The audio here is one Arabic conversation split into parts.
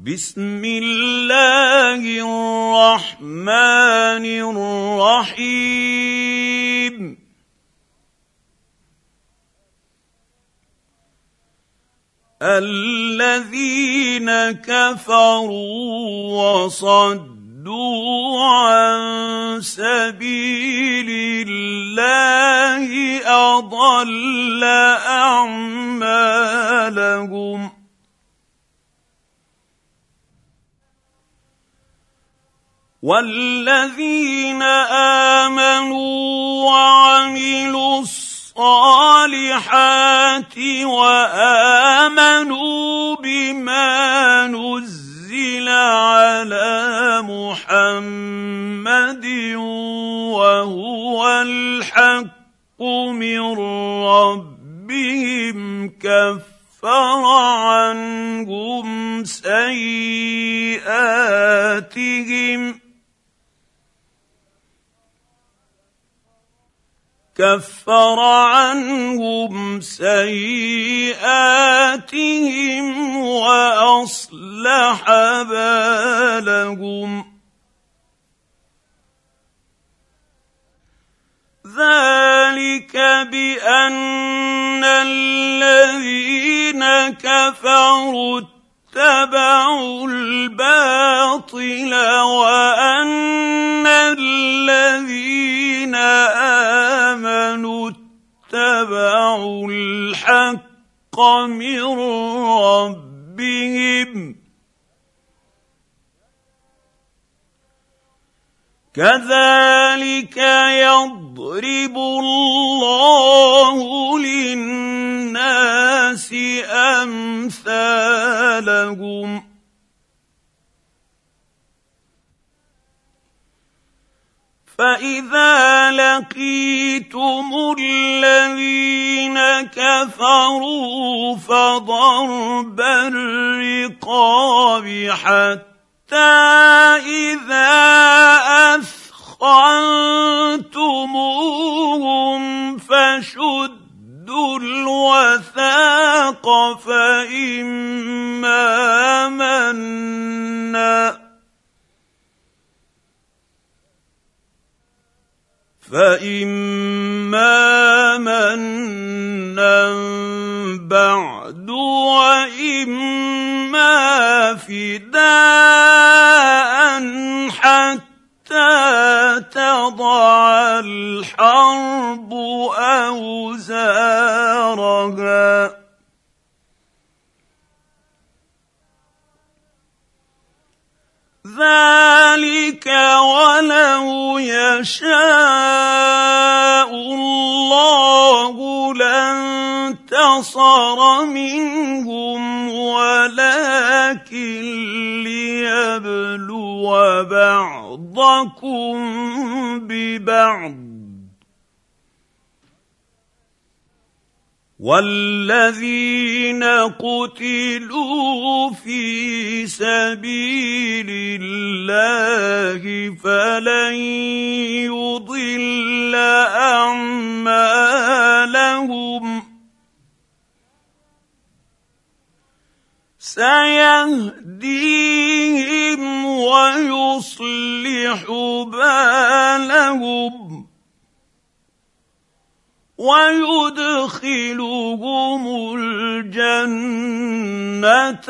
بسم الله الرحمن الرحيم الذين كفروا وصدوا عن سبيل الله أضل أعمالهم والذين آمنوا وعملوا الصالحات وآمنوا بما نزل على محمد وهو الحق من ربهم كفر عنهم سيئاتهم وأصلح بالهم ذلك بأن الذين كفروا اتبعوا الباطل وأن الذين آمنوا اتبعوا الحق من ربهم كذلك يضرب الله للناس أمثالهم فإذا لقيتم الذين كفروا فضرب الرقاب حتى إذا أثخنتموهم فشدوا الوثاق فإما منا بعد وإما فداء حتى تضع الحرب أوزارها ذلك ولو يشاء الله لانتصر منهم ولكن ليبلو بعضكم ببعض والذين قتلوا في سبيل الله فلن يضل أعمالهم سيهديهم ويصلح بالهم ويدخلهم الجنة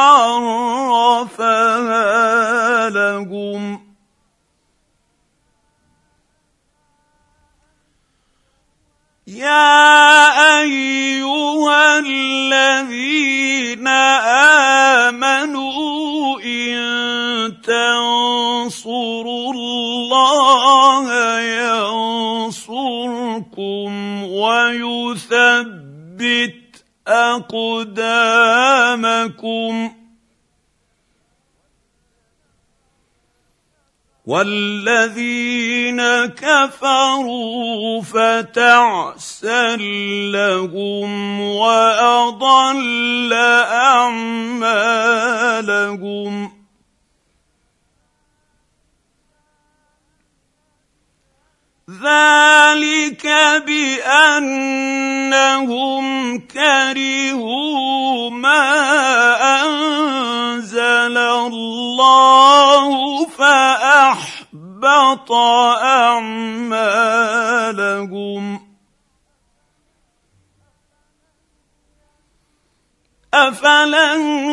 عرفها لهم يا أيها الذين آمنوا إن تنصروا الله ينصركم ويثبت أقدامكم والذين كفروا فتعسا لهم وأضل أعمالهم ذلك بأنهم كرهوا ما أنزل فاحبط أعمالهم أفلم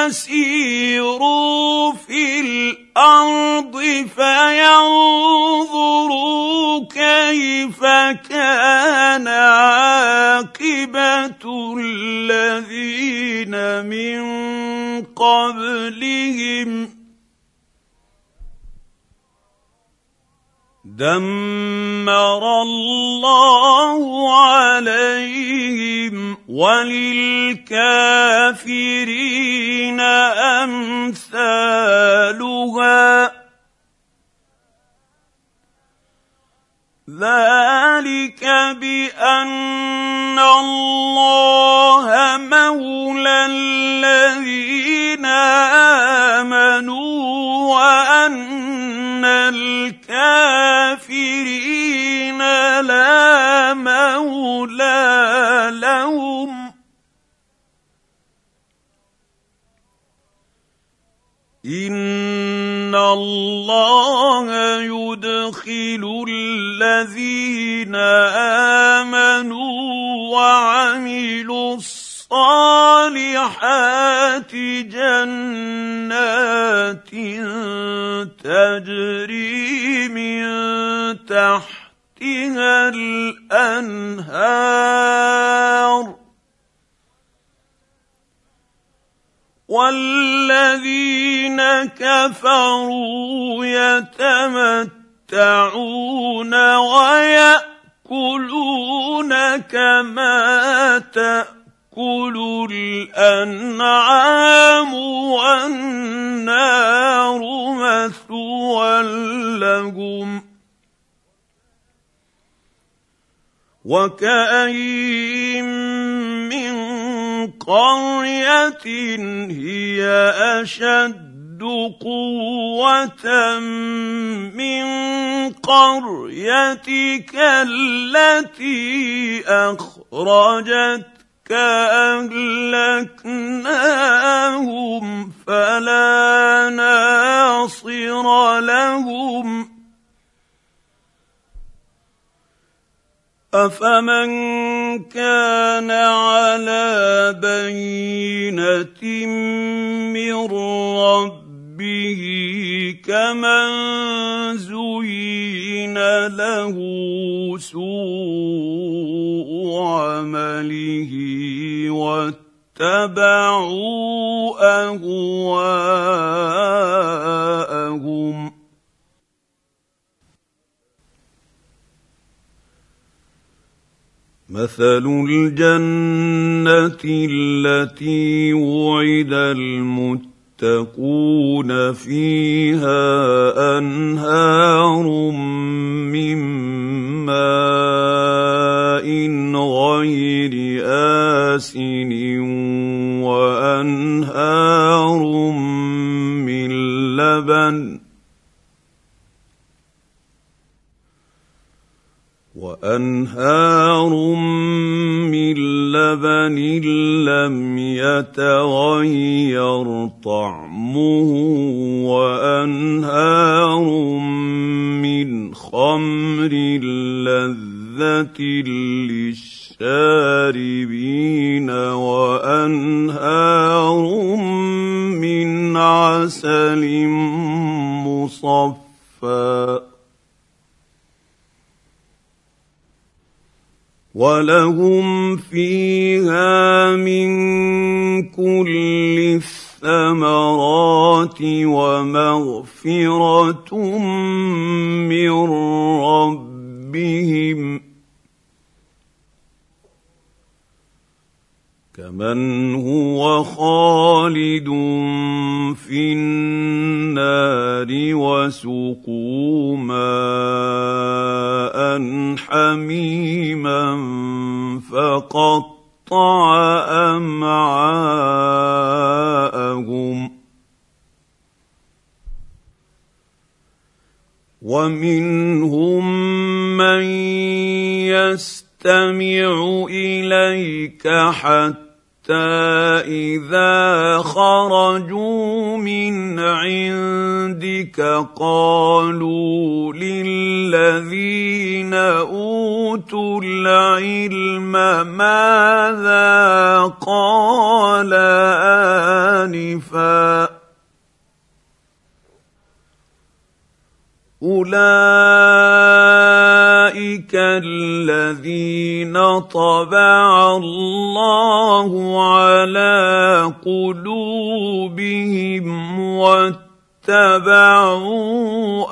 يسيروا في الأرض فينظروا كيف كان عاقبة الذين من قبلهم دمر الله عليهم وللكافرين أمثالها ذلك بأن الله مولى الذين آمنوا وأن الكافرين لا مولى لهم إن الله يدخل الذين آمنوا وعملوا الصالحات جنات تجري من تحتها الأنهار والذين كفروا يتمتعون ويأكلون كما تأكل الأنعام والنار مثوى لهم وكأين من قرية هي أشد قوة من قريتك التي أخرجتك أهلكناهم فلا ناصر لهم أفمن كان على بينة من ربه كمن زين له سوء عمله واتبعوا أهواءهم مثل الجنة التي وعد المتقون فيها أنهار من ماء غير آسن وأنهار من لبن لم يتغير طعمه وأنهار من خمر لذة للشاربين وأنهار من عسل مصفى ولهم فيها من كل الثمرات ومغفرة من ربهم كمن هو خالد في النار وسقوا ماء حميما فقطع أمعاءهم ومنهم من يستمع إليك حتى إذا خرجوا من عندك ذلك قالوا للذين اوتوا العلم ماذا قال آنفا أولئك الذين طبع الله على قلوبهم واتبعوا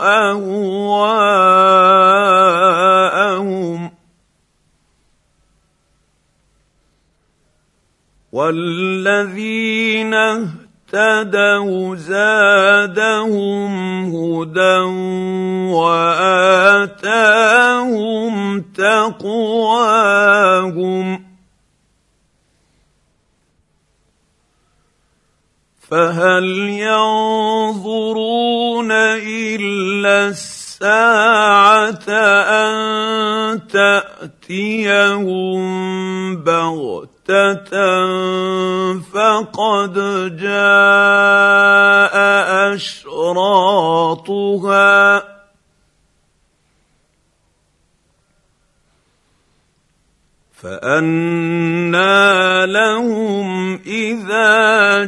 أهواءهم والذين اهتدوا زادهم هدى وآتاهم تقواهم فهل ينظرون إلا الساعة أن تأتيهم بغتة فقد جاء أشراطها فأنى لهم إذا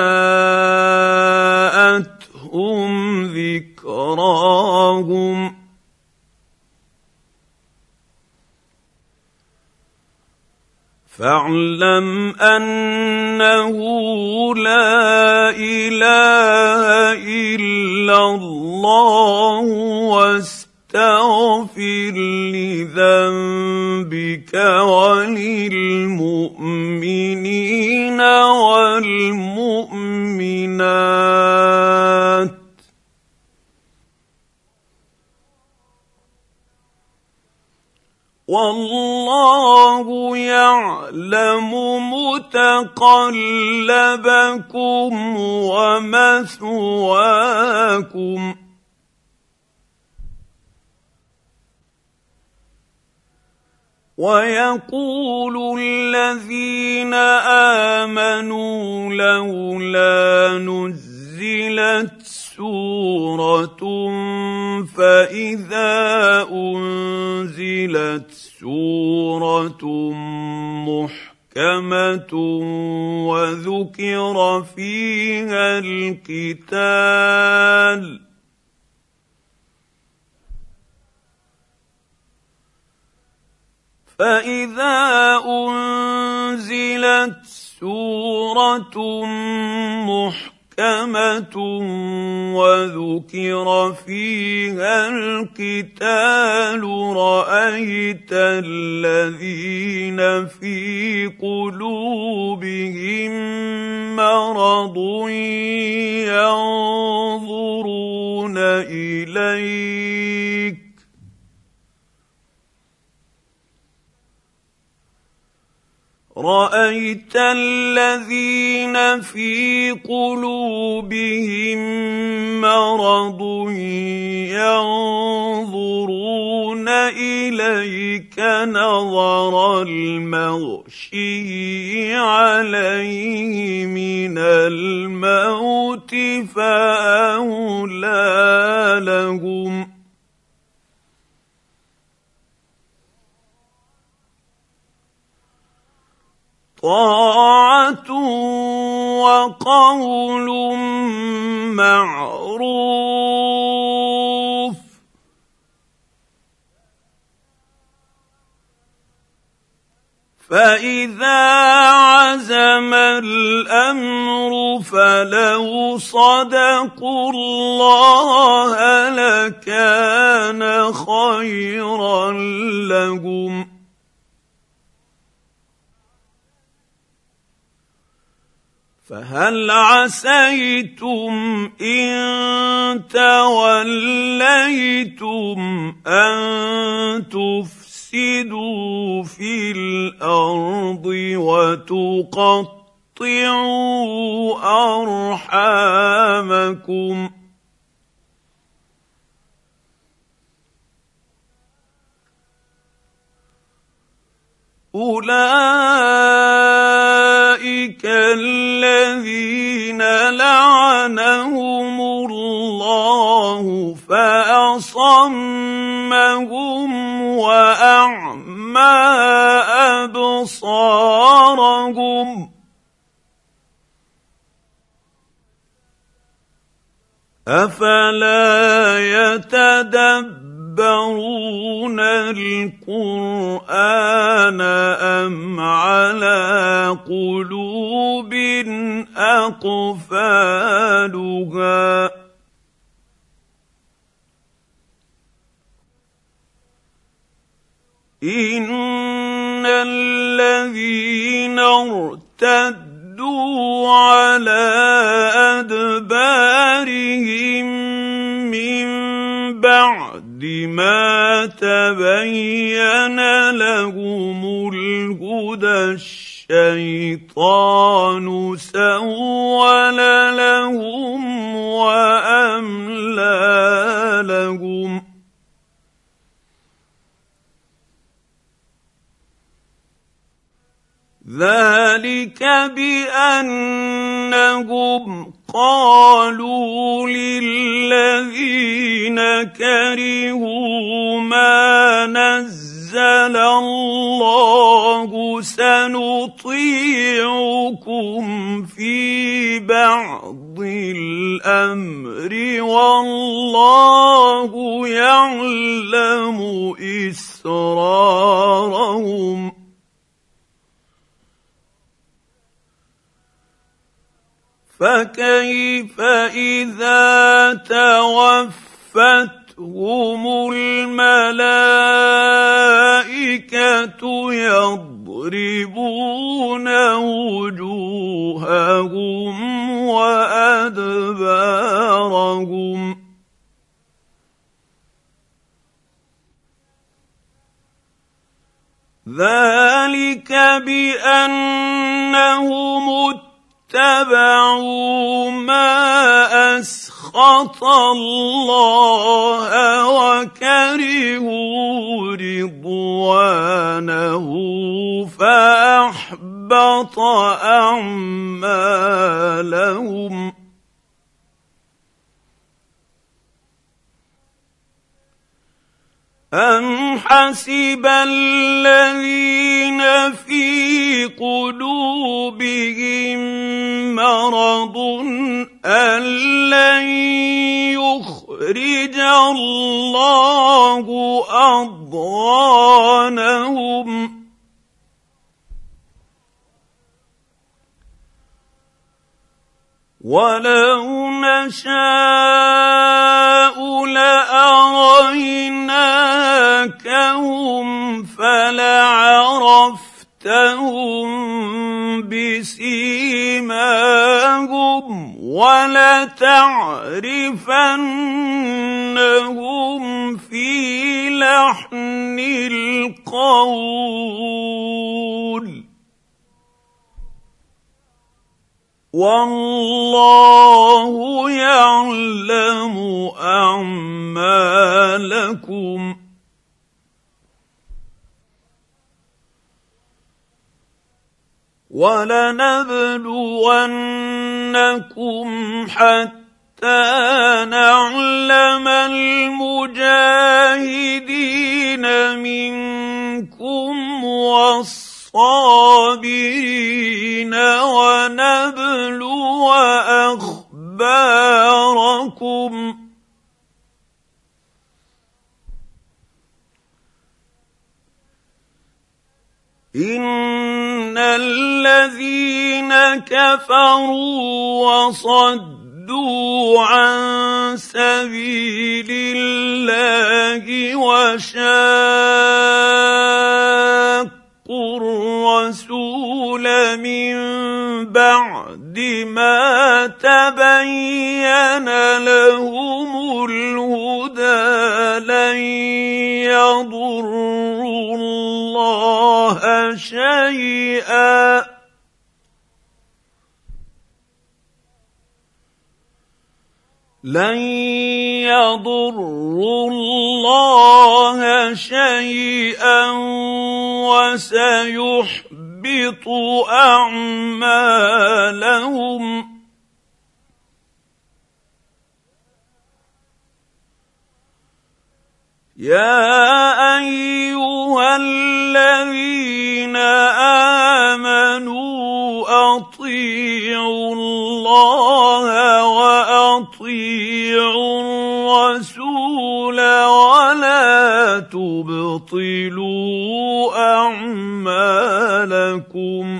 جاءتهم ذكراهم فاعلم أنه لا إله إلا الله واستغفر لذنبك وللمؤمنين والمؤمنات والله يعلم متقلبكم ومثواكم ويقول الذين آمنوا لولا نزلت سورة فإذا أنزلت سورة محكمة وذكر فيها القتال فإذا أنزلت سورة محكمة وذكر فيها القتال رأيت الذين في قلوبهم مرض ينظرون إليك رأيت الذين في قلوبهم مرض ينظرون إليك نظر المغشي عليه من الموت فأولى لهم طاعة وقول معروف فإذا عزم الأمر فلو صدقوا الله لكان خيرا لهم فهل عسيتم إن توليتم أن تفسدوا في الأرض وتقطعوا أرحامكم أولئك الذين لعنهم الله الله فأصمهم وأعمى أبصارهم أفلا يتدبرون القرآن أم على قلوب أقفالها إن الذين ارتدوا على أدبارهم من بعد ما تبين لهم الهدى الشيطان سول لهم وأملى لهم ذلك بأنهم قالوا للذين كرهوا ما نزل الله سنطيعكم في بعض الأمر والله يعلم إسرارهم فكيف إذا توفتهم الملائكة يضربون وجوههم وأدبارهم ذلك بأنهم اتبعوا ما أسخط الله وكرهوا رضوانه فأحبط أعمالهم أم حسب الذين في قلوبهم مرض أن لن يخرج الله أضغانهم ولو نشاء لأريناكهم فلعرفتهم بسيماهم ولتعرفنهم في لحن القول والله يعلم أعمالكم ولنبلونكم حتى نعلم المجاهدين منكم والصابرين ونبلو أخباركم إن الذين كفروا وصدوا عن سبيل الله وشاقوا الرسول من بعد ما تبين لهم الهدى لن يضروا الله شيئا وسيحبط أعمالهم يا ايها الذين امنوا اطيعوا الله واطيعوا الرسول ولا تبطلوا اعمالكم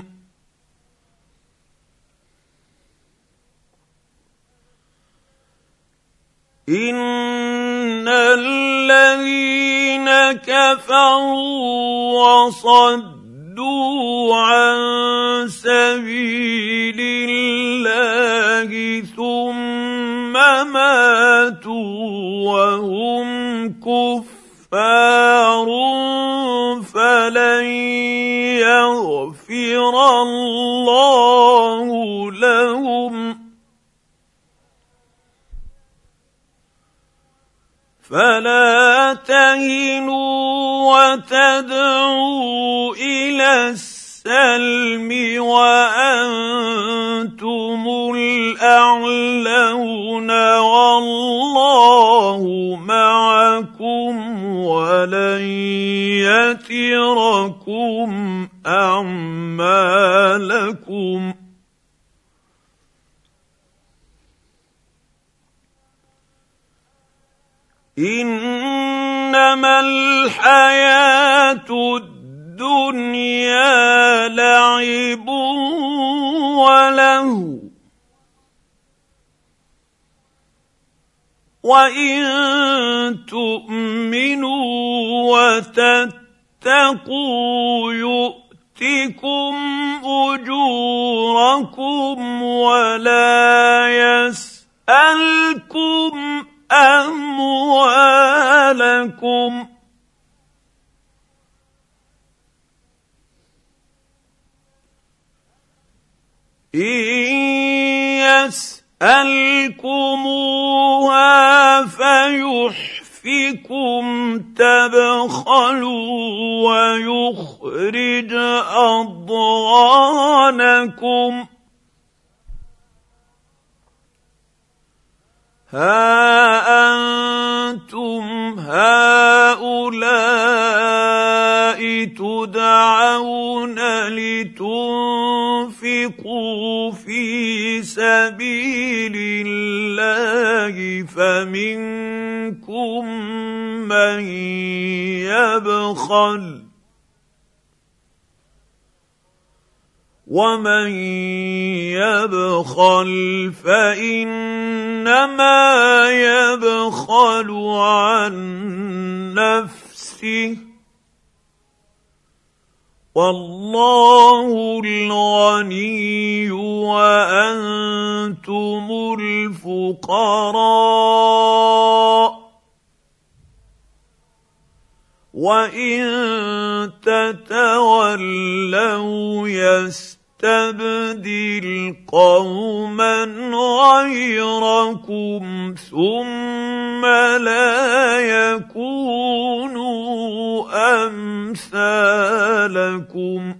إن الذين كفروا وصدوا عن سبيل الله ثم ماتوا وهم كفار فلن يغفر الله لهم فلا تهنوا وتدعوا إلى السلم وأنتم الأعلون والله معكم ولن يتركم أعمالكم إنما الحياة الدنيا لعب ولهو وإن تؤمنوا وتتقوا يؤتكم أجوركم ولا يسألكم أموالكم إن يسألكموها فيحفكم تبخلوا ويخرج أضغانكم ها أنتم هؤلاء تدعون لتنفقوا في سبيل الله فمنكم من يبخل ومن يبخل فإنما يبخل عن نفسه والله الغني وأنتم الفقراء وإن تتولوا يستبدل قوما غيركم ثم لا يكونوا أمثالكم